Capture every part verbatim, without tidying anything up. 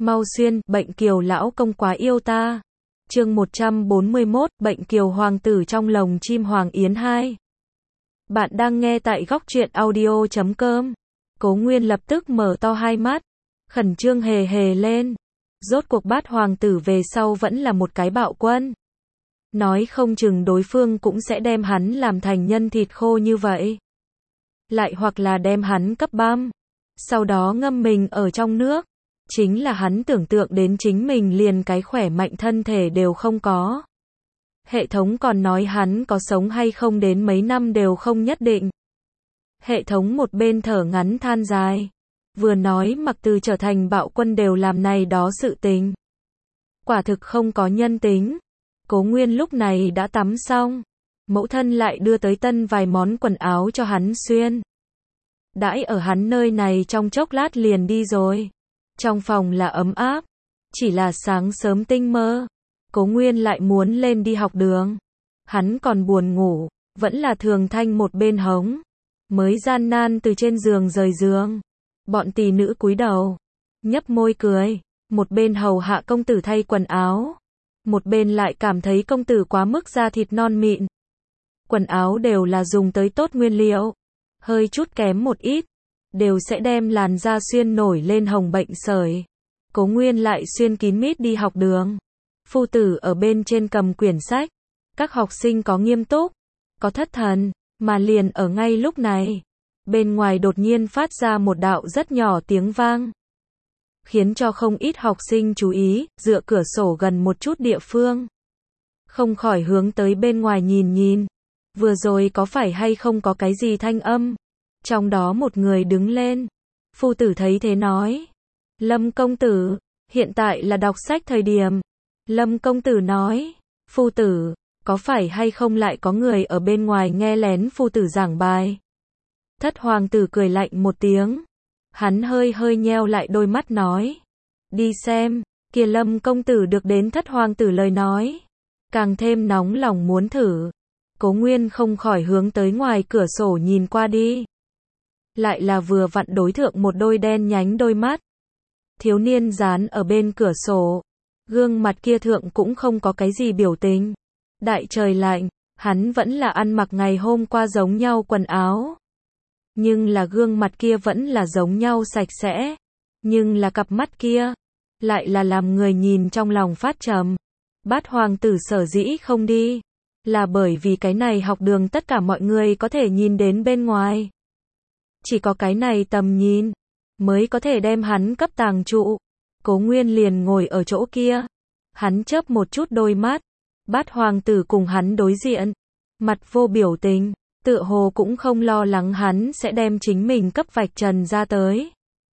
Mau xuyên, bệnh kiều lão công quá yêu ta. Chương một trăm bốn mươi mốt, bệnh kiều hoàng tử trong lồng chim Hoàng Yến hai. Bạn đang nghe tại góc truyện audio chấm com. Cố Nguyên lập tức mở to hai mắt, khẩn trương hề hề lên. Rốt cuộc Bát hoàng tử về sau vẫn là một cái bạo quân. Nói không chừng đối phương cũng sẽ đem hắn làm thành nhân thịt khô như vậy. Lại hoặc là đem hắn cấp băm, sau đó ngâm mình ở trong nước. Chính là hắn tưởng tượng đến chính mình liền cái khỏe mạnh thân thể đều không có. Hệ thống còn nói hắn có sống hay không đến mấy năm đều không nhất định. Hệ thống một bên thở ngắn than dài, vừa nói mặc từ trở thành bạo quân đều làm này đó sự tình. Quả thực không có nhân tính. Cố Nguyên lúc này đã tắm xong, mẫu thân lại đưa tới tân vài món quần áo cho hắn xuyên. Đãi ở hắn nơi này trong chốc lát liền đi rồi. Trong phòng là ấm áp, chỉ là sáng sớm tinh mơ, Cố Nguyên lại muốn lên đi học đường. Hắn còn buồn ngủ, vẫn là Thường Thanh một bên hống, mới gian nan từ trên giường rời giường. Bọn tỷ nữ cúi đầu, nhấp môi cười, một bên hầu hạ công tử thay quần áo, một bên lại cảm thấy công tử quá mức da thịt non mịn. Quần áo đều là dùng tới tốt nguyên liệu, hơi chút kém một ít, đều sẽ đem làn da xuyên nổi lên hồng bệnh sởi. Cố Nguyên lại xuyên kín mít đi học đường. Phu tử ở bên trên cầm quyển sách. Các học sinh có nghiêm túc, có thất thần, mà liền ở ngay lúc này, bên ngoài đột nhiên phát ra một đạo rất nhỏ tiếng vang, khiến cho không ít học sinh chú ý, dựa cửa sổ gần một chút địa phương, không khỏi hướng tới bên ngoài nhìn nhìn. Vừa rồi có phải hay không có cái gì thanh âm? Trong đó một người đứng lên. Phu tử thấy thế nói: Lâm công tử, hiện tại là đọc sách thời điểm. Lâm công tử nói: Phu tử, có phải hay không lại có người ở bên ngoài nghe lén phu tử giảng bài? Thất hoàng tử cười lạnh một tiếng. Hắn hơi hơi nheo lại đôi mắt nói: Đi xem. Kia Lâm công tử được đến thất hoàng tử lời nói, càng thêm nóng lòng muốn thử. Cố Nguyên không khỏi hướng tới ngoài cửa sổ nhìn qua đi. Lại là vừa vặn đối thượng một đôi đen nhánh đôi mắt. Thiếu niên dán ở bên cửa sổ, gương mặt kia thượng cũng không có cái gì biểu tình. Đại trời lạnh, hắn vẫn là ăn mặc ngày hôm qua giống nhau quần áo. Nhưng là gương mặt kia vẫn là giống nhau sạch sẽ. Nhưng là cặp mắt kia, lại là làm người nhìn trong lòng phát trầm. Bát hoàng tử sở dĩ không đi, là bởi vì cái này học đường tất cả mọi người có thể nhìn đến bên ngoài. Chỉ có cái này tầm nhìn, mới có thể đem hắn cấp tàng trụ. Cố Nguyên liền ngồi ở chỗ kia. Hắn chớp một chút đôi mắt. Bát hoàng tử cùng hắn đối diện, mặt vô biểu tình, tựa hồ cũng không lo lắng hắn sẽ đem chính mình cấp vạch trần ra tới.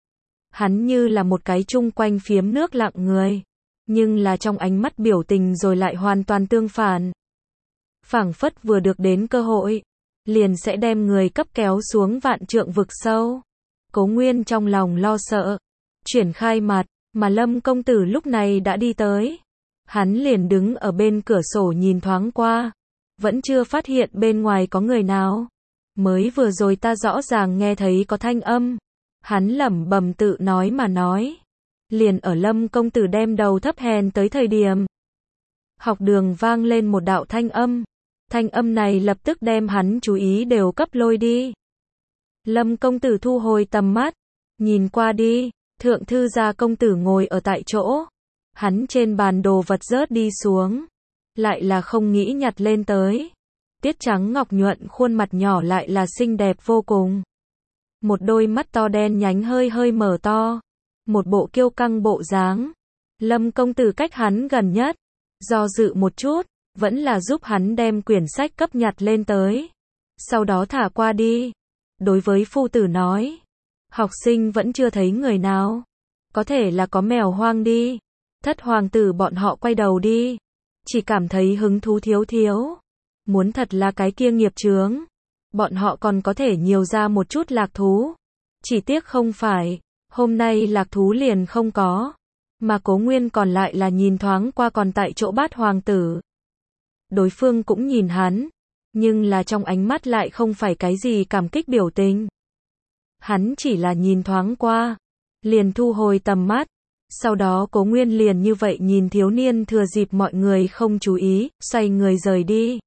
Hắn như là một cái chung quanh phiếm nước lặng người, nhưng là trong ánh mắt biểu tình rồi lại hoàn toàn tương phản. Phảng phất vừa được đến cơ hội, liền sẽ đem người cấp kéo xuống vạn trượng vực sâu. Cố Nguyên trong lòng lo sợ, chuyển khai mặt, mà Lâm công tử lúc này đã đi tới. Hắn liền đứng ở bên cửa sổ nhìn thoáng qua, vẫn chưa phát hiện bên ngoài có người nào. Mới vừa rồi ta rõ ràng nghe thấy có thanh âm. Hắn lẩm bẩm tự nói mà nói. Liền ở Lâm công tử đem đầu thấp hèn tới thời điểm, học đường vang lên một đạo thanh âm. Thanh âm này lập tức đem hắn chú ý đều cấp lôi đi. Lâm công tử thu hồi tầm mắt, nhìn qua đi, thượng thư gia công tử ngồi ở tại chỗ. Hắn trên bàn đồ vật rớt đi xuống, lại là không nghĩ nhặt lên tới. Tiết trắng ngọc nhuận khuôn mặt nhỏ lại là xinh đẹp vô cùng. Một đôi mắt to đen nhánh hơi hơi mở to, một bộ kiêu căng bộ dáng. Lâm công tử cách hắn gần nhất, do dự một chút, vẫn là giúp hắn đem quyển sách cấp nhặt lên tới, sau đó thả qua đi. Đối với phu tử nói: Học sinh vẫn chưa thấy người nào, có thể là có mèo hoang đi. Thất hoàng tử bọn họ quay đầu đi, chỉ cảm thấy hứng thú thiếu thiếu. Muốn thật là cái kia nghiệp chướng, bọn họ còn có thể nhiều ra một chút lạc thú. Chỉ tiếc không phải, hôm nay lạc thú liền không có. Mà Cố Nguyên còn lại là nhìn thoáng qua còn tại chỗ Bát hoàng tử. Đối phương cũng nhìn hắn, nhưng là trong ánh mắt lại không phải cái gì cảm kích biểu tình. Hắn chỉ là nhìn thoáng qua, liền thu hồi tầm mắt, Sau đó Cố Nguyên liền như vậy nhìn thiếu niên thừa dịp mọi người không chú ý, xoay người rời đi.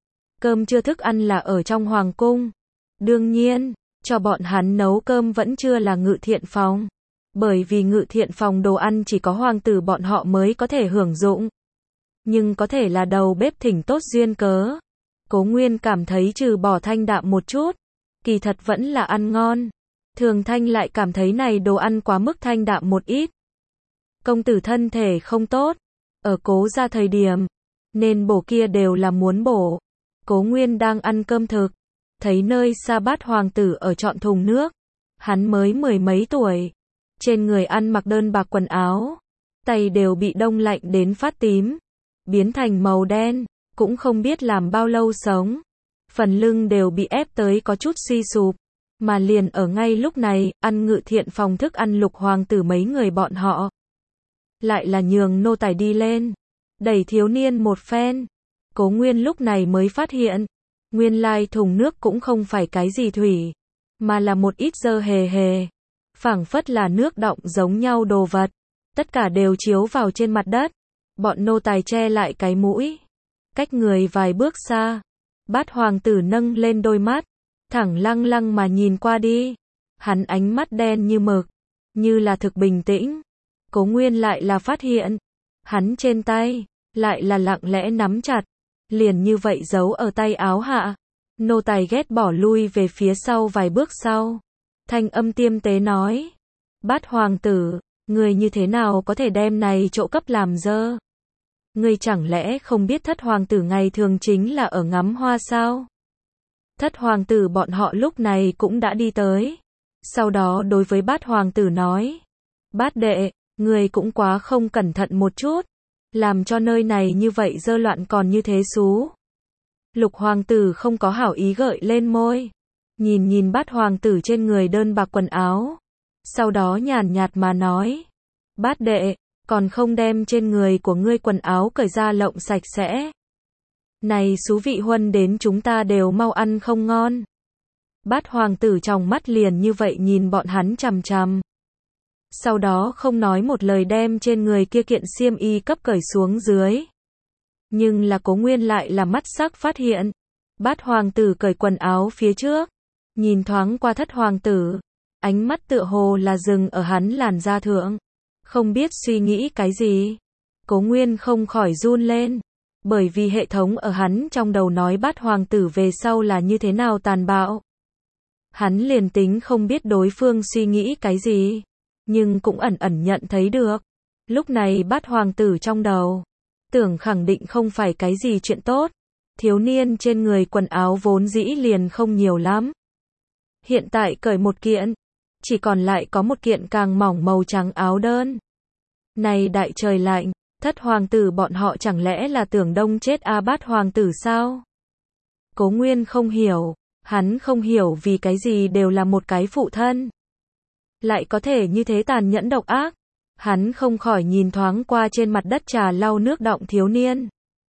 Cơm trưa thức ăn là ở trong hoàng cung. Đương nhiên, cho bọn hắn nấu cơm vẫn chưa là Ngự Thiện Phòng. Bởi vì Ngự Thiện Phòng đồ ăn chỉ có hoàng tử bọn họ mới có thể hưởng dụng. Nhưng có thể là đầu bếp thỉnh tốt duyên cớ. Cố Nguyên cảm thấy trừ bỏ thanh đạm một chút, kỳ thật vẫn là ăn ngon. Thường Thanh lại cảm thấy này đồ ăn quá mức thanh đạm một ít. Công tử thân thể không tốt, ở Cố gia thời điểm, nên bổ kia đều là muốn bổ. Cố Nguyên đang ăn cơm thực, thấy nơi xa Bát hoàng tử ở chọn thùng nước. Hắn mới mười mấy tuổi, trên người ăn mặc đơn bạc quần áo, tay đều bị đông lạnh đến phát tím, biến thành màu đen, cũng không biết làm bao lâu sống. Phần lưng đều bị ép tới có chút suy sụp, mà liền ở ngay lúc này, ăn Ngự Thiện Phòng thức ăn Lục hoàng tử mấy người bọn họ. Lại là nhường nô tài đi lên, đẩy thiếu niên một phen. Cố Nguyên lúc này mới phát hiện, nguyên lai thùng nước cũng không phải cái gì thủy, mà là một ít dơ hề hề, phảng phất là nước đọng giống nhau đồ vật, tất cả đều chiếu vào trên mặt đất. Bọn nô tài che lại cái mũi, cách người vài bước xa. Bát hoàng tử nâng lên đôi mắt, thẳng lăng lăng mà nhìn qua đi. Hắn ánh mắt đen như mực, như là thực bình tĩnh. Cố Nguyên lại là phát hiện, hắn trên tay, lại là lặng lẽ nắm chặt, liền như vậy giấu ở tay áo hạ. Nô tài ghét bỏ lui về phía sau vài bước sau. Thanh âm tiêm tế nói, Bát hoàng tử, người như thế nào có thể đem này chỗ cấp làm dơ? Ngươi chẳng lẽ không biết thất hoàng tử ngày thường chính là ở ngắm hoa sao? Thất hoàng tử bọn họ lúc này cũng đã đi tới. Sau đó đối với Bát hoàng tử nói, Bát đệ, người cũng quá không cẩn thận một chút, làm cho nơi này như vậy dơ loạn còn như thế xú. Lục hoàng tử không có hảo ý gợi lên môi, nhìn nhìn Bát hoàng tử trên người đơn bạc quần áo. Sau đó nhàn nhạt mà nói, Bát đệ, còn không đem trên người của ngươi quần áo cởi ra lộng sạch sẽ. Này xú vị huân đến chúng ta đều mau ăn không ngon. Bát hoàng tử trong mắt liền như vậy nhìn bọn hắn chằm chằm. Sau đó không nói một lời đem trên người kia kiện xiêm y cấp cởi xuống dưới. Nhưng là Cố Nguyên lại là mắt sắc phát hiện. Bát hoàng tử cởi quần áo phía trước, nhìn thoáng qua thất hoàng tử, ánh mắt tựa hồ là dừng ở hắn làn da thượng. Không biết suy nghĩ cái gì. Cố Nguyên không khỏi run lên. Bởi vì hệ thống ở hắn trong đầu nói Bát hoàng tử về sau là như thế nào tàn bạo. Hắn liền tính không biết đối phương suy nghĩ cái gì, nhưng cũng ẩn ẩn nhận thấy được. Lúc này Bát hoàng tử trong đầu, tưởng khẳng định không phải cái gì chuyện tốt. Thiếu niên trên người quần áo vốn dĩ liền không nhiều lắm. Hiện tại cởi một kiện, chỉ còn lại có một kiện càng mỏng màu trắng áo đơn. Này đại trời lạnh, thất hoàng tử bọn họ chẳng lẽ là tưởng đông chết a Bát hoàng tử sao? Cố Nguyên không hiểu, hắn không hiểu vì cái gì đều là một cái phụ thân, lại có thể như thế tàn nhẫn độc ác. Hắn không khỏi nhìn thoáng qua trên mặt đất trà lau nước đọng thiếu niên.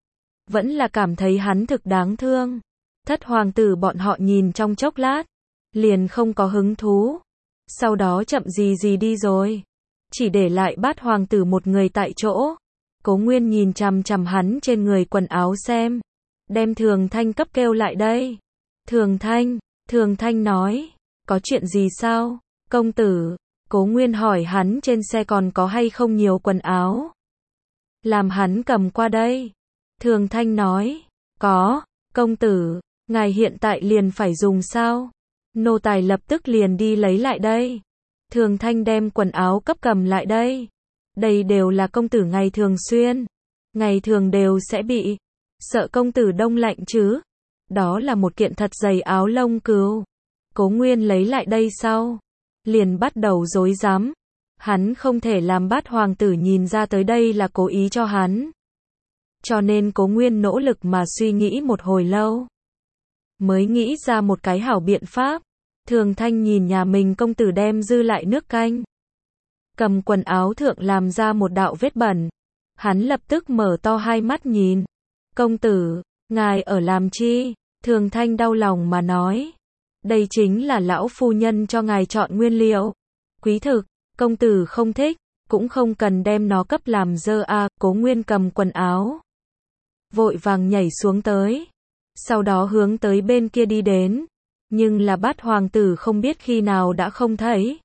Vẫn là cảm thấy hắn thực đáng thương. Thất hoàng tử bọn họ nhìn trong chốc lát, liền không có hứng thú. Sau đó chậm gì gì đi rồi. Chỉ để lại Bát hoàng tử một người tại chỗ. Cố Nguyên nhìn chằm chằm hắn trên người quần áo xem. Đem Thường Thanh cấp kêu lại đây. Thường Thanh, Thường Thanh nói, có chuyện gì sao, công tử? Cố Nguyên hỏi hắn trên xe còn có hay không nhiều quần áo. Làm hắn cầm qua đây. Thường Thanh nói, có, công tử, ngài hiện tại liền phải dùng sao? Nô tài lập tức liền đi lấy lại đây. Thường Thanh đem quần áo cấp cầm lại đây. Đây đều là công tử ngày thường xuyên. Ngày thường đều sẽ bị. Sợ công tử đông lạnh chứ. Đó là một kiện thật dày áo lông cừu. Cố Nguyên lấy lại đây sau, liền bắt đầu rối rắm. Hắn không thể làm Bát hoàng tử nhìn ra tới đây là cố ý cho hắn. Cho nên Cố Nguyên nỗ lực mà suy nghĩ một hồi lâu, mới nghĩ ra một cái hảo biện pháp. Thường Thanh nhìn nhà mình công tử đem dư lại nước canh, cầm quần áo thượng làm ra một đạo vết bẩn. Hắn lập tức mở to hai mắt nhìn. Công tử, ngài ở làm chi? Thường Thanh đau lòng mà nói. Đây chính là lão phu nhân cho ngài chọn nguyên liệu. Quý thực, công tử không thích, cũng không cần đem nó cấp làm dơ a. Cố Nguyên cầm quần áo, vội vàng nhảy xuống tới, sau đó hướng tới bên kia đi đến, nhưng là Bát hoàng tử không biết khi nào đã không thấy.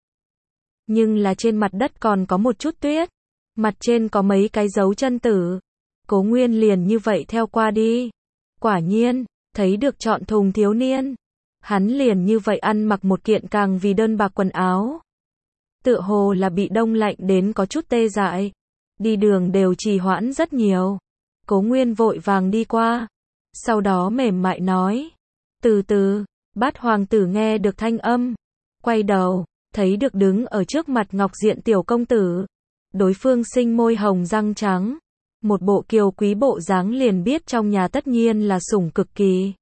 Nhưng là trên mặt đất còn có một chút tuyết, mặt trên có mấy cái dấu chân tử. Cố Nguyên liền như vậy theo qua đi. Quả nhiên, thấy được chọn thùng thiếu niên. Hắn liền như vậy ăn mặc một kiện càng vì đơn bạc quần áo. Tựa hồ là bị đông lạnh đến có chút tê dại. Đi đường đều trì hoãn rất nhiều. Cố Nguyên vội vàng đi qua. Sau đó mềm mại nói. Từ từ, Bát hoàng tử nghe được thanh âm. Quay đầu, thấy được đứng ở trước mặt ngọc diện tiểu công tử. Đối phương sinh môi hồng răng trắng. Một bộ kiều quý bộ dáng liền biết trong nhà tất nhiên là sủng cực kỳ.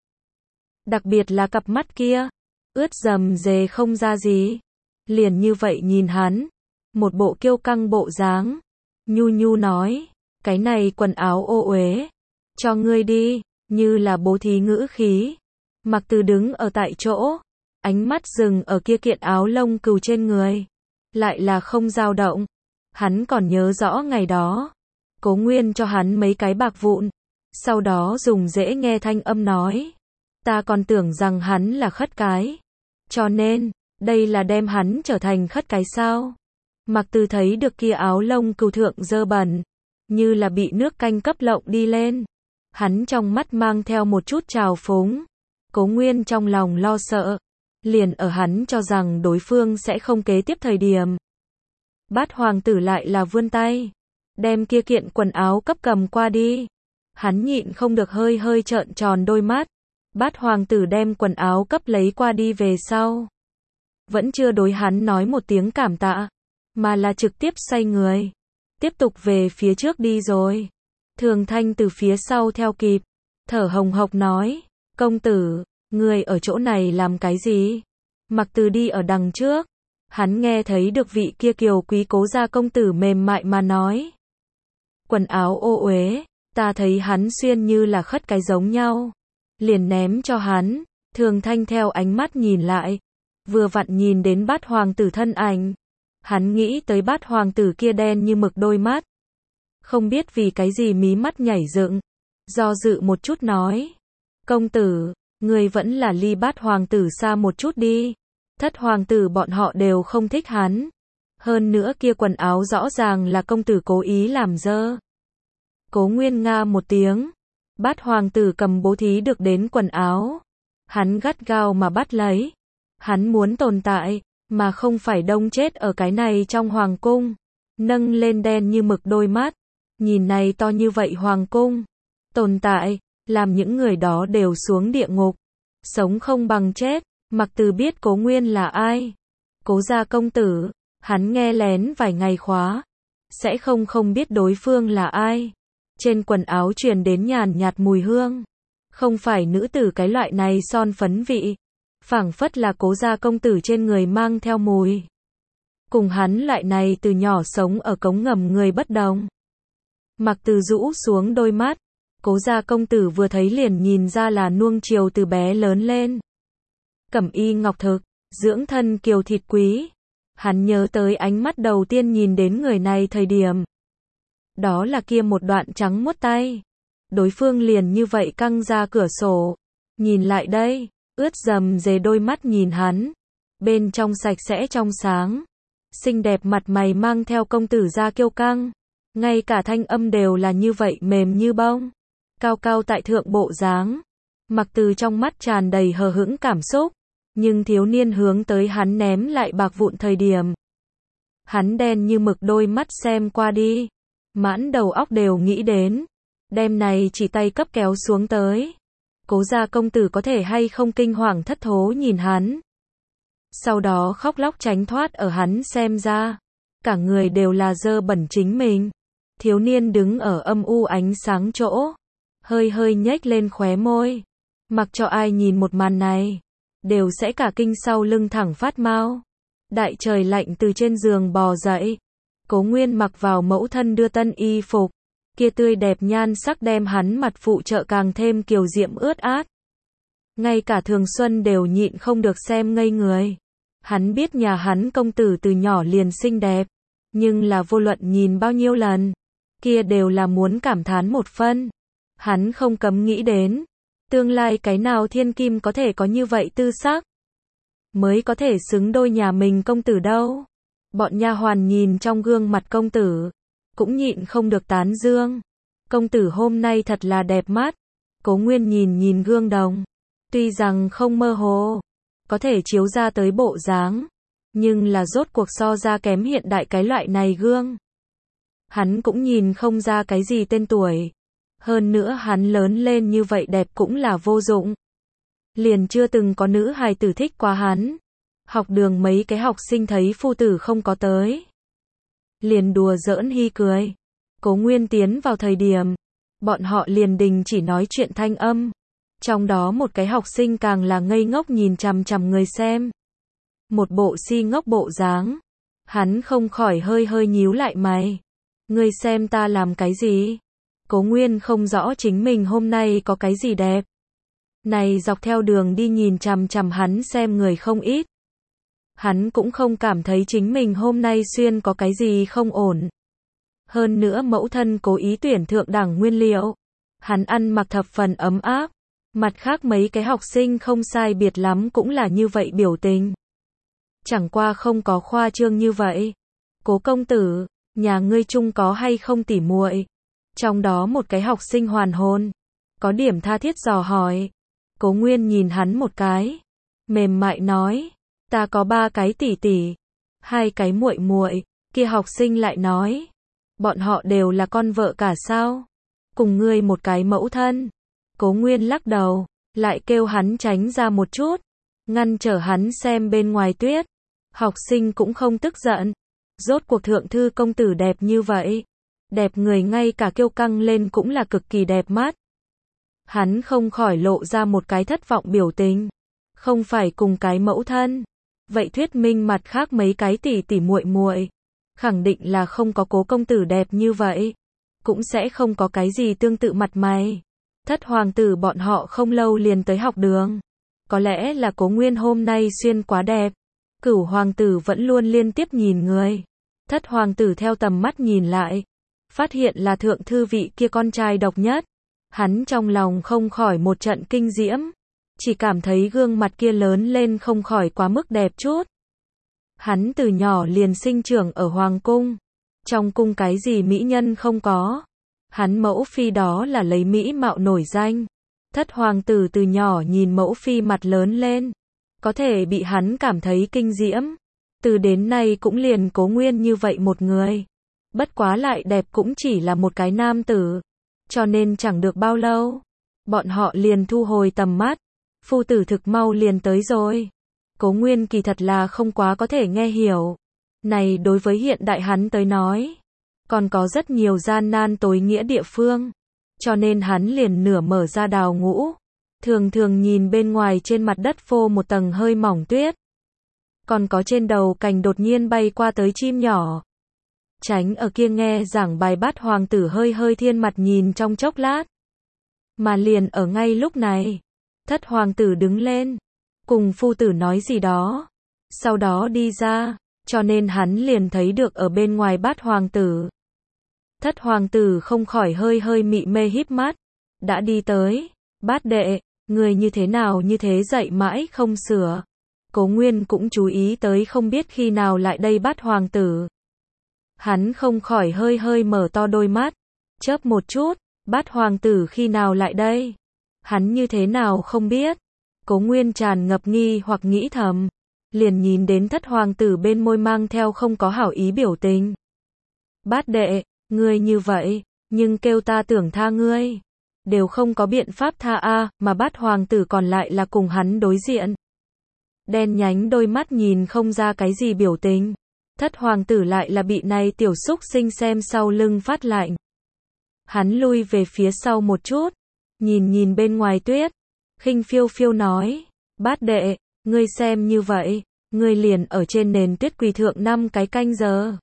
Đặc biệt là cặp mắt kia, ướt dầm dề không ra gì. Liền như vậy nhìn hắn, một bộ kiêu căng bộ dáng. Nhu nhu nói, cái này quần áo ô uế, cho ngươi đi, như là bố thí ngữ khí. Mặc Từ đứng ở tại chỗ, ánh mắt dừng ở kia kiện áo lông cừu trên người, lại là không dao động. Hắn còn nhớ rõ ngày đó, Cố Nguyên cho hắn mấy cái bạc vụn, sau đó dùng dễ nghe thanh âm nói, ta còn tưởng rằng hắn là khất cái, cho nên, đây là đem hắn trở thành khất cái sao? Mặc Từ thấy được kia áo lông cừu thượng dơ bẩn, như là bị nước canh cấp lộng đi lên. Hắn trong mắt mang theo một chút trào phúng. Cố Nguyên trong lòng lo sợ, liền ở hắn cho rằng đối phương sẽ không kế tiếp thời điểm. Bát hoàng tử lại là vươn tay, đem kia kiện quần áo cấp cầm qua đi. Hắn nhịn không được hơi hơi trợn tròn đôi mắt. Bát hoàng tử đem quần áo cấp lấy qua đi về sau, vẫn chưa đối hắn nói một tiếng cảm tạ, mà là trực tiếp xoay người, tiếp tục về phía trước đi rồi. Thường Thanh từ phía sau theo kịp, thở hồng hộc nói, công tử, người ở chỗ này làm cái gì? Mặc Từ đi ở đằng trước, hắn nghe thấy được vị kia kiều quý Cố gia công tử mềm mại mà nói. Quần áo ô uế, ta thấy hắn xuyên như là khất cái giống nhau, liền ném cho hắn. Thường Thanh theo ánh mắt nhìn lại, vừa vặn nhìn đến Bát hoàng tử thân ảnh. Hắn nghĩ tới Bát hoàng tử kia đen như mực đôi mắt, không biết vì cái gì mí mắt nhảy dựng, do dự một chút nói, công tử, người vẫn là ly Bát hoàng tử xa một chút đi. Thất hoàng tử bọn họ đều không thích hắn, hơn nữa kia quần áo rõ ràng là công tử cố ý làm dơ. Cố Nguyên nga một tiếng, Bát hoàng tử cầm bố thí được đến quần áo, hắn gắt gao mà bắt lấy. Hắn muốn tồn tại, mà không phải đông chết ở cái này trong hoàng cung. Nâng lên đen như mực đôi mắt, nhìn này to như vậy hoàng cung, tồn tại, làm những người đó đều xuống địa ngục, sống không bằng chết. Mặc Từ biết Cố Nguyên là ai, Cố gia công tử, hắn nghe lén vài ngày khóa, sẽ không không biết đối phương là ai. Trên quần áo truyền đến nhàn nhạt mùi hương, không phải nữ tử cái loại này son phấn vị, phảng phất là Cố gia công tử trên người mang theo mùi. Cùng hắn loại này từ nhỏ sống ở cống ngầm người bất đồng. Mặc Từ rũ xuống đôi mắt, Cố gia công tử vừa thấy liền nhìn ra là nuông chiều từ bé lớn lên. Cẩm y ngọc thực, dưỡng thân kiều thịt quý. Hắn nhớ tới ánh mắt đầu tiên nhìn đến người này thời điểm. Đó là kia một đoạn trắng muốt tay. Đối phương liền như vậy căng ra cửa sổ, nhìn lại đây, ướt dầm dề đôi mắt nhìn hắn. Bên trong sạch sẽ trong sáng, xinh đẹp mặt mày mang theo công tử da kiêu căng. Ngay cả thanh âm đều là như vậy mềm như bông, cao cao tại thượng bộ dáng. Mặc Từ trong mắt tràn đầy hờ hững cảm xúc, nhưng thiếu niên hướng tới hắn ném lại bạc vụn thời điểm, hắn đen như mực đôi mắt xem qua đi, mãn đầu óc đều nghĩ đến, đem này chỉ tay cấp kéo xuống tới. Cố gia công tử có thể hay không kinh hoàng thất thố nhìn hắn, sau đó khóc lóc tránh thoát ở hắn xem ra, cả người đều là dơ bẩn chính mình. Thiếu niên đứng ở âm u ánh sáng chỗ, hơi hơi nhếch lên khóe môi, mặc cho ai nhìn một màn này, đều sẽ cả kinh sau lưng thẳng phát mau. Đại trời lạnh từ trên giường bò dậy, Cố Nguyên mặc vào mẫu thân đưa tân y phục, kia tươi đẹp nhan sắc đem hắn mặt phụ trợ càng thêm kiều diễm ướt át. Ngay cả Thường Xuân đều nhịn không được xem ngây người. Hắn biết nhà hắn công tử từ nhỏ liền xinh đẹp, Nhưng là vô luận nhìn bao nhiêu lần, kia đều là muốn cảm thán một phân. Hắn không cấm nghĩ đến, tương lai cái nào thiên kim có thể có như vậy tư sắc, mới có thể xứng đôi nhà mình công tử đâu. Bọn nha hoàn nhìn trong gương mặt công tử, cũng nhịn không được tán dương. Công tử hôm nay thật là đẹp mắt. Cố Nguyên nhìn nhìn gương đồng, tuy rằng không mơ hồ, có thể chiếu ra tới bộ dáng, nhưng là rốt cuộc so ra kém hiện đại cái loại này gương. Hắn cũng nhìn không ra cái gì tên tuổi. Hơn nữa hắn lớn lên như vậy đẹp cũng là vô dụng. Liền chưa từng có nữ hài tử thích quá hắn. Học đường mấy cái học sinh thấy phu tử không có tới, liền đùa giỡn hi cười. Cố Nguyên tiến vào thời điểm, bọn họ liền đình chỉ nói chuyện thanh âm. Trong đó một cái học sinh càng là ngây ngốc nhìn chằm chằm người xem. Một bộ si ngốc bộ dáng. Hắn không khỏi hơi hơi nhíu lại mày. Ngươi xem ta làm cái gì? Cố Nguyên không rõ chính mình hôm nay có cái gì đẹp. Này dọc theo đường đi nhìn chằm chằm hắn xem người không ít. Hắn cũng không cảm thấy chính mình hôm nay xuyên có cái gì không ổn. Hơn nữa mẫu thân cố ý tuyển thượng đẳng nguyên liệu. Hắn ăn mặc thập phần ấm áp. Mặt khác mấy cái học sinh không sai biệt lắm cũng là như vậy biểu tình. Chẳng qua không có khoa trương như vậy. Cố công tử, nhà ngươi chung có hay không tỉ muội? Trong đó một cái học sinh hoàn hồn, có điểm tha thiết dò hỏi. Cố Nguyên nhìn hắn một cái, mềm mại nói, ta có ba cái tỷ tỷ, hai cái muội muội. Kia học sinh lại nói, bọn họ đều là con vợ cả sao? Cùng ngươi một cái mẫu thân. Cố Nguyên lắc đầu, lại kêu hắn tránh ra một chút, ngăn trở hắn xem bên ngoài tuyết. Học sinh cũng không tức giận. Rốt cuộc thượng thư công tử đẹp như vậy. Đẹp người ngay cả kiêu căng lên cũng là cực kỳ đẹp mắt. Hắn không khỏi lộ ra một cái thất vọng biểu tình. Không phải cùng cái mẫu thân. Vậy thuyết minh mặt khác mấy cái tỷ tỷ muội muội, khẳng định là không có cố công tử đẹp như vậy. Cũng sẽ không có cái gì tương tự mặt mày. Thất hoàng tử bọn họ không lâu liền tới học đường. Có lẽ là Cố Nguyên hôm nay xuyên quá đẹp. Cửu hoàng tử vẫn luôn liên tiếp nhìn người. Thất hoàng tử theo tầm mắt nhìn lại, phát hiện là thượng thư vị kia con trai độc nhất. Hắn trong lòng không khỏi một trận kinh diễm. Chỉ cảm thấy gương mặt kia lớn lên không khỏi quá mức đẹp chút. Hắn từ nhỏ liền sinh trưởng ở hoàng cung. Trong cung cái gì mỹ nhân không có. Hắn mẫu phi đó là lấy mỹ mạo nổi danh. Thất hoàng tử từ nhỏ nhìn mẫu phi mặt lớn lên, có thể bị hắn cảm thấy kinh diễm. Từ đến nay cũng liền Cố Nguyên như vậy một người. Bất quá lại đẹp cũng chỉ là một cái nam tử. Cho nên chẳng được bao lâu, bọn họ liền thu hồi tầm mắt. Phu tử thực mau liền tới rồi. Cố Nguyên kỳ thật là không quá có thể nghe hiểu. Này đối với hiện đại hắn tới nói, còn có rất nhiều gian nan tối nghĩa địa phương. Cho nên hắn liền nửa mở ra đào ngũ. Thường thường nhìn bên ngoài trên mặt đất phô một tầng hơi mỏng tuyết. Còn có trên đầu cành đột nhiên bay qua tới chim nhỏ. Tránh ở kia nghe giảng bài Bát hoàng tử hơi hơi thiên mặt nhìn trong chốc lát. Mà liền ở ngay lúc này, thất hoàng tử đứng lên, cùng phu tử nói gì đó. Sau đó đi ra, cho nên hắn liền thấy được ở bên ngoài Bát hoàng tử. Thất hoàng tử không khỏi hơi hơi mị mê híp mắt. Đã đi tới, Bát đệ, người như thế nào như thế dậy mãi không sửa. Cố Nguyên cũng chú ý tới không biết khi nào lại đây Bát hoàng tử. Hắn không khỏi hơi hơi mở to đôi mắt, chớp một chút, Bát hoàng tử khi nào lại đây? Hắn như thế nào không biết? Cố Nguyên tràn ngập nghi hoặc nghĩ thầm, liền nhìn đến thất hoàng tử bên môi mang theo không có hảo ý biểu tình. Bát đệ, ngươi như vậy, nhưng kêu ta tưởng tha ngươi, đều không có biện pháp tha a, mà Bát hoàng tử còn lại là cùng hắn đối diện. Đen nhánh đôi mắt nhìn không ra cái gì biểu tình. Thất hoàng tử lại là bị này tiểu xúc sinh xem sau lưng phát lạnh. Hắn lui về phía sau một chút, nhìn nhìn bên ngoài tuyết, khinh phiêu phiêu nói, Bát đệ, ngươi xem như vậy, ngươi liền ở trên nền tuyết quỳ thượng năm cái canh giờ.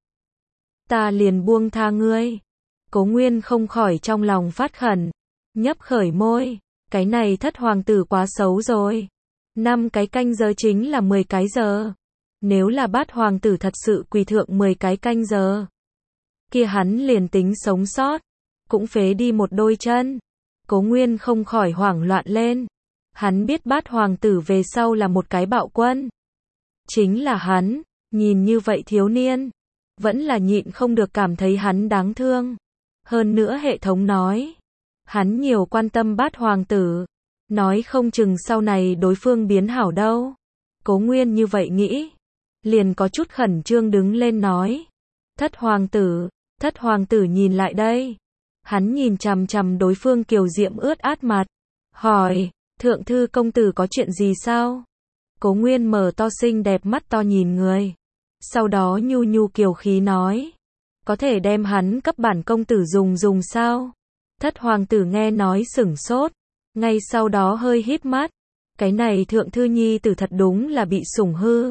Ta liền buông tha ngươi. Cố Nguyên không khỏi trong lòng phát khẩn, nhấp khởi môi, cái này thất hoàng tử quá xấu rồi. Năm cái canh giờ chính là mười cái giờ. Nếu là bát hoàng tử thật sự quỳ thượng mười cái canh giờ, kia hắn liền tính sống sót, cũng phế đi một đôi chân. Cố Nguyên không khỏi hoảng loạn lên. Hắn biết bát hoàng tử về sau là một cái bạo quân. Chính là hắn, nhìn như vậy thiếu niên, vẫn là nhịn không được cảm thấy hắn đáng thương. Hơn nữa hệ thống nói, hắn nhiều quan tâm bát hoàng tử, nói không chừng sau này đối phương biến hảo đâu. Cố Nguyên như vậy nghĩ, liền có chút khẩn trương đứng lên nói, thất hoàng tử, thất hoàng tử nhìn lại đây. Hắn nhìn chằm chằm đối phương kiều diễm ướt át mặt, hỏi, thượng thư công tử có chuyện gì sao? Cố Nguyên mở to xinh đẹp mắt to nhìn người, sau đó nhu nhu kiều khí nói, có thể đem hắn cấp bản công tử dùng dùng sao? Thất hoàng tử nghe nói sửng sốt, ngay sau đó hơi híp mắt, cái này thượng thư nhi tử thật đúng là bị sủng hư.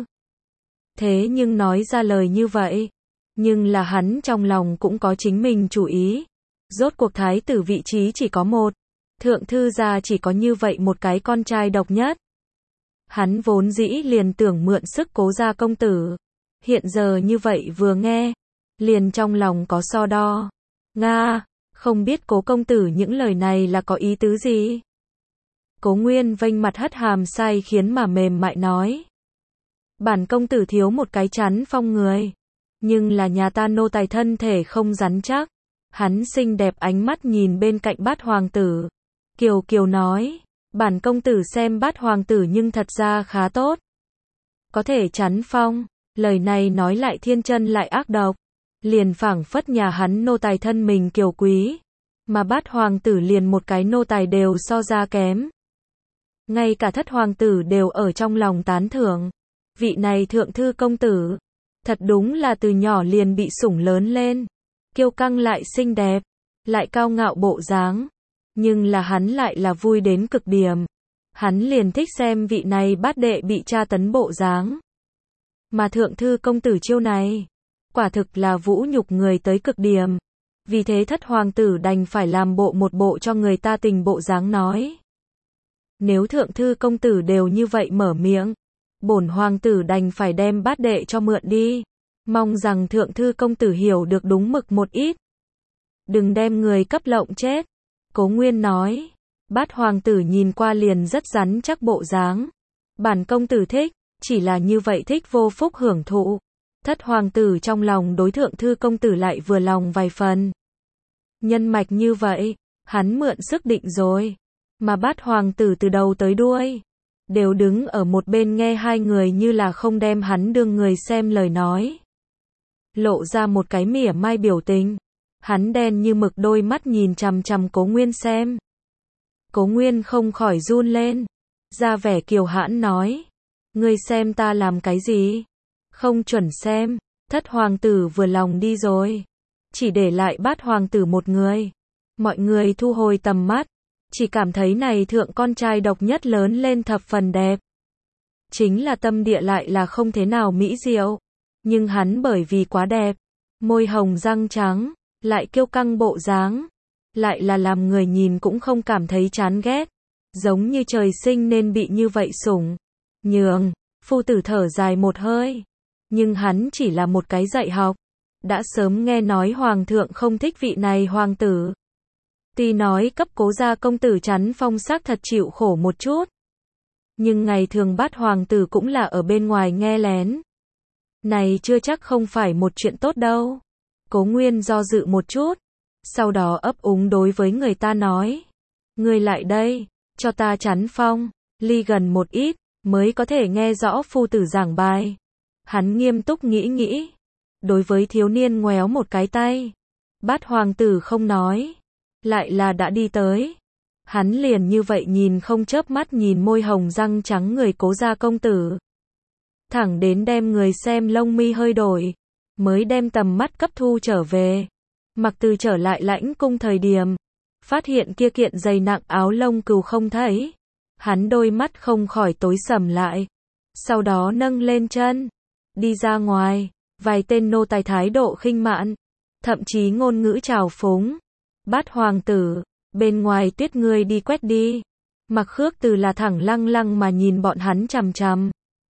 Thế nhưng nói ra lời như vậy, nhưng là hắn trong lòng cũng có chính mình chủ ý. Rốt cuộc thái tử vị trí chỉ có một, thượng thư gia chỉ có như vậy một cái con trai độc nhất. Hắn vốn dĩ liền tưởng mượn sức Cố gia công tử, hiện giờ như vậy vừa nghe, liền trong lòng có so đo. Nga, không biết Cố công tử những lời này là có ý tứ gì? Cố Nguyên vênh mặt hất hàm sai khiến mà mềm mại nói, bản công tử thiếu một cái chắn phong người, nhưng là nhà ta nô tài thân thể không rắn chắc. Hắn xinh đẹp ánh mắt nhìn bên cạnh bát hoàng tử, kiều kiều nói, bản công tử xem bát hoàng tử nhưng thật ra khá tốt, có thể chắn phong. Lời này nói lại thiên chân lại ác độc, liền phảng phất nhà hắn nô tài thân mình kiều quý, mà bát hoàng tử liền một cái nô tài đều so ra kém. Ngay cả thất hoàng tử đều ở trong lòng tán thưởng, vị này thượng thư công tử, thật đúng là từ nhỏ liền bị sủng lớn lên. Kiêu căng lại xinh đẹp, lại cao ngạo bộ dáng, nhưng là hắn lại là vui đến cực điểm. Hắn liền thích xem vị này bát đệ bị tra tấn bộ dáng. Mà thượng thư công tử chiêu này, quả thực là vũ nhục người tới cực điểm. Vì thế thất hoàng tử đành phải làm bộ một bộ cho người ta tình bộ dáng nói. Nếu thượng thư công tử đều như vậy mở miệng, bổn hoàng tử đành phải đem bát đệ cho mượn đi. Mong rằng thượng thư công tử hiểu được đúng mực một ít. Đừng đem người cấp lộng chết. Cố Nguyên nói. Bát hoàng tử nhìn qua liền rất rắn chắc bộ dáng. Bản công tử thích, chỉ là như vậy thích vô phúc hưởng thụ. Thất hoàng tử trong lòng đối thượng thư công tử lại vừa lòng vài phần. Nhân mạch như vậy, hắn mượn sức định rồi. Mà bát hoàng tử từ đầu tới đuôi, đều đứng ở một bên nghe hai người như là không đem hắn đương người xem lời nói. Lộ ra một cái mỉa mai biểu tình. Hắn đen như mực đôi mắt nhìn chằm chằm Cố Nguyên xem. Cố Nguyên không khỏi run lên, ra vẻ kiều hãn nói, ngươi xem ta làm cái gì? Không chuẩn xem. Thất hoàng tử vừa lòng đi rồi, chỉ để lại bát hoàng tử một người. Mọi người thu hồi tầm mắt, chỉ cảm thấy này thượng con trai độc nhất lớn lên thập phần đẹp. Chính là tâm địa lại là không thế nào mỹ diệu. Nhưng hắn bởi vì quá đẹp, môi hồng răng trắng, lại kiêu căng bộ dáng, lại là làm người nhìn cũng không cảm thấy chán ghét, giống như trời sinh nên bị như vậy sủng. Nhường, phu tử thở dài một hơi, nhưng hắn chỉ là một cái dạy học, đã sớm nghe nói hoàng thượng không thích vị này hoàng tử. Tuy nói cấp Cố gia công tử chắn phong xác thật chịu khổ một chút, nhưng ngày thường bát hoàng tử cũng là ở bên ngoài nghe lén. Này chưa chắc không phải một chuyện tốt đâu. Cố Nguyên do dự một chút, sau đó ấp úng đối với người ta nói, ngươi lại đây, cho ta chắn phong, ly gần một ít, mới có thể nghe rõ phu tử giảng bài. Hắn nghiêm túc nghĩ nghĩ, đối với thiếu niên ngoéo một cái tay. Bát hoàng tử không nói, lại là đã đi tới. Hắn liền như vậy nhìn không chớp mắt nhìn môi hồng răng trắng người Cố gia công tử, thẳng đến đem người xem lông mi hơi đổi, mới đem tầm mắt cấp thu trở về. Mặc Từ trở lại lãnh cung thời điểm, phát hiện kia kiện dày nặng áo lông cừu không thấy, hắn đôi mắt không khỏi tối sầm lại, sau đó nâng lên chân, đi ra ngoài. Vài tên nô tài thái độ khinh mạn, thậm chí ngôn ngữ trào phúng. Bát hoàng tử, bên ngoài tuyết ngươi đi quét đi. Mặc Khước Từ là thẳng lăng lăng mà nhìn bọn hắn chằm chằm.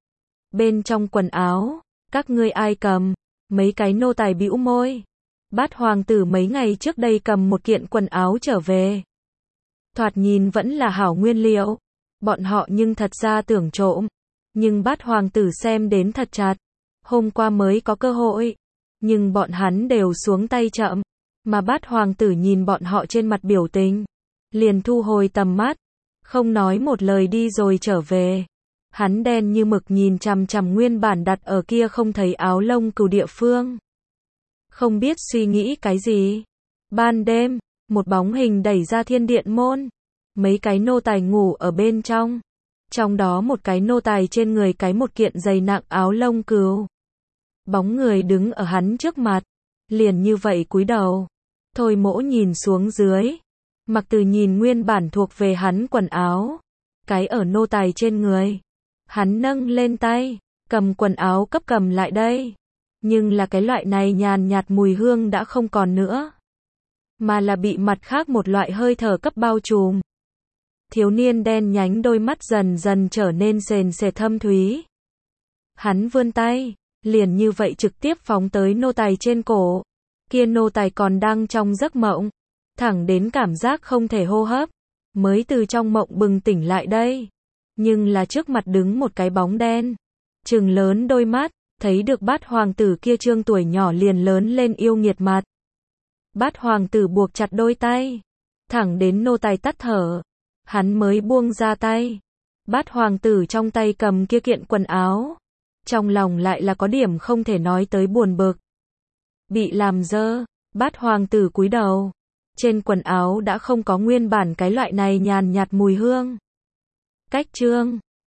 Bên trong quần áo, các ngươi ai cầm? Mấy cái nô tài bĩu môi. Bát hoàng tử mấy ngày trước đây cầm một kiện quần áo trở về. Thoạt nhìn vẫn là hảo nguyên liệu. Bọn họ nhưng thật ra tưởng trộm. Nhưng bát hoàng tử xem đến thật chặt. Hôm qua mới có cơ hội. Nhưng bọn hắn đều xuống tay chậm. Mà bát hoàng tử nhìn bọn họ trên mặt biểu tình. Liền thu hồi tầm mắt. Không nói một lời đi rồi trở về. Hắn đen như mực nhìn chằm chằm nguyên bản đặt ở kia không thấy áo lông cừu địa phương. Không biết suy nghĩ cái gì. Ban đêm, một bóng hình đẩy ra thiên điện môn. Mấy cái nô tài ngủ ở bên trong. Trong đó một cái nô tài trên người cái một kiện dày nặng áo lông cừu. Bóng người đứng ở hắn trước mặt. Liền như vậy cúi đầu. Thôi Mỗ nhìn xuống dưới. Mặc Từ nhìn nguyên bản thuộc về hắn quần áo. Cái ở nô tài trên người. Hắn nâng lên tay. Cầm quần áo cấp cầm lại đây. Nhưng là cái loại này nhàn nhạt mùi hương đã không còn nữa. Mà là bị mặt khác một loại hơi thở cấp bao trùm. Thiếu niên đen nhánh đôi mắt dần dần trở nên sền sệt thâm thúy. Hắn vươn tay. Liền như vậy trực tiếp phóng tới nô tài trên cổ. Kia nô tài còn đang trong giấc mộng. Thẳng đến cảm giác không thể hô hấp. Mới từ trong mộng bừng tỉnh lại đây. Nhưng là trước mặt đứng một cái bóng đen. Trừng lớn đôi mắt. Thấy được bát hoàng tử kia trương tuổi nhỏ liền lớn lên yêu nghiệt mặt. Bát hoàng tử buộc chặt đôi tay. Thẳng đến nô tài tắt thở. Hắn mới buông ra tay. Bát hoàng tử trong tay cầm kia kiện quần áo. Trong lòng lại là có điểm không thể nói tới buồn bực. Bị làm dơ. Bát hoàng tử cúi đầu. Trên quần áo đã không có nguyên bản cái loại này nhàn nhạt mùi hương. Cách chương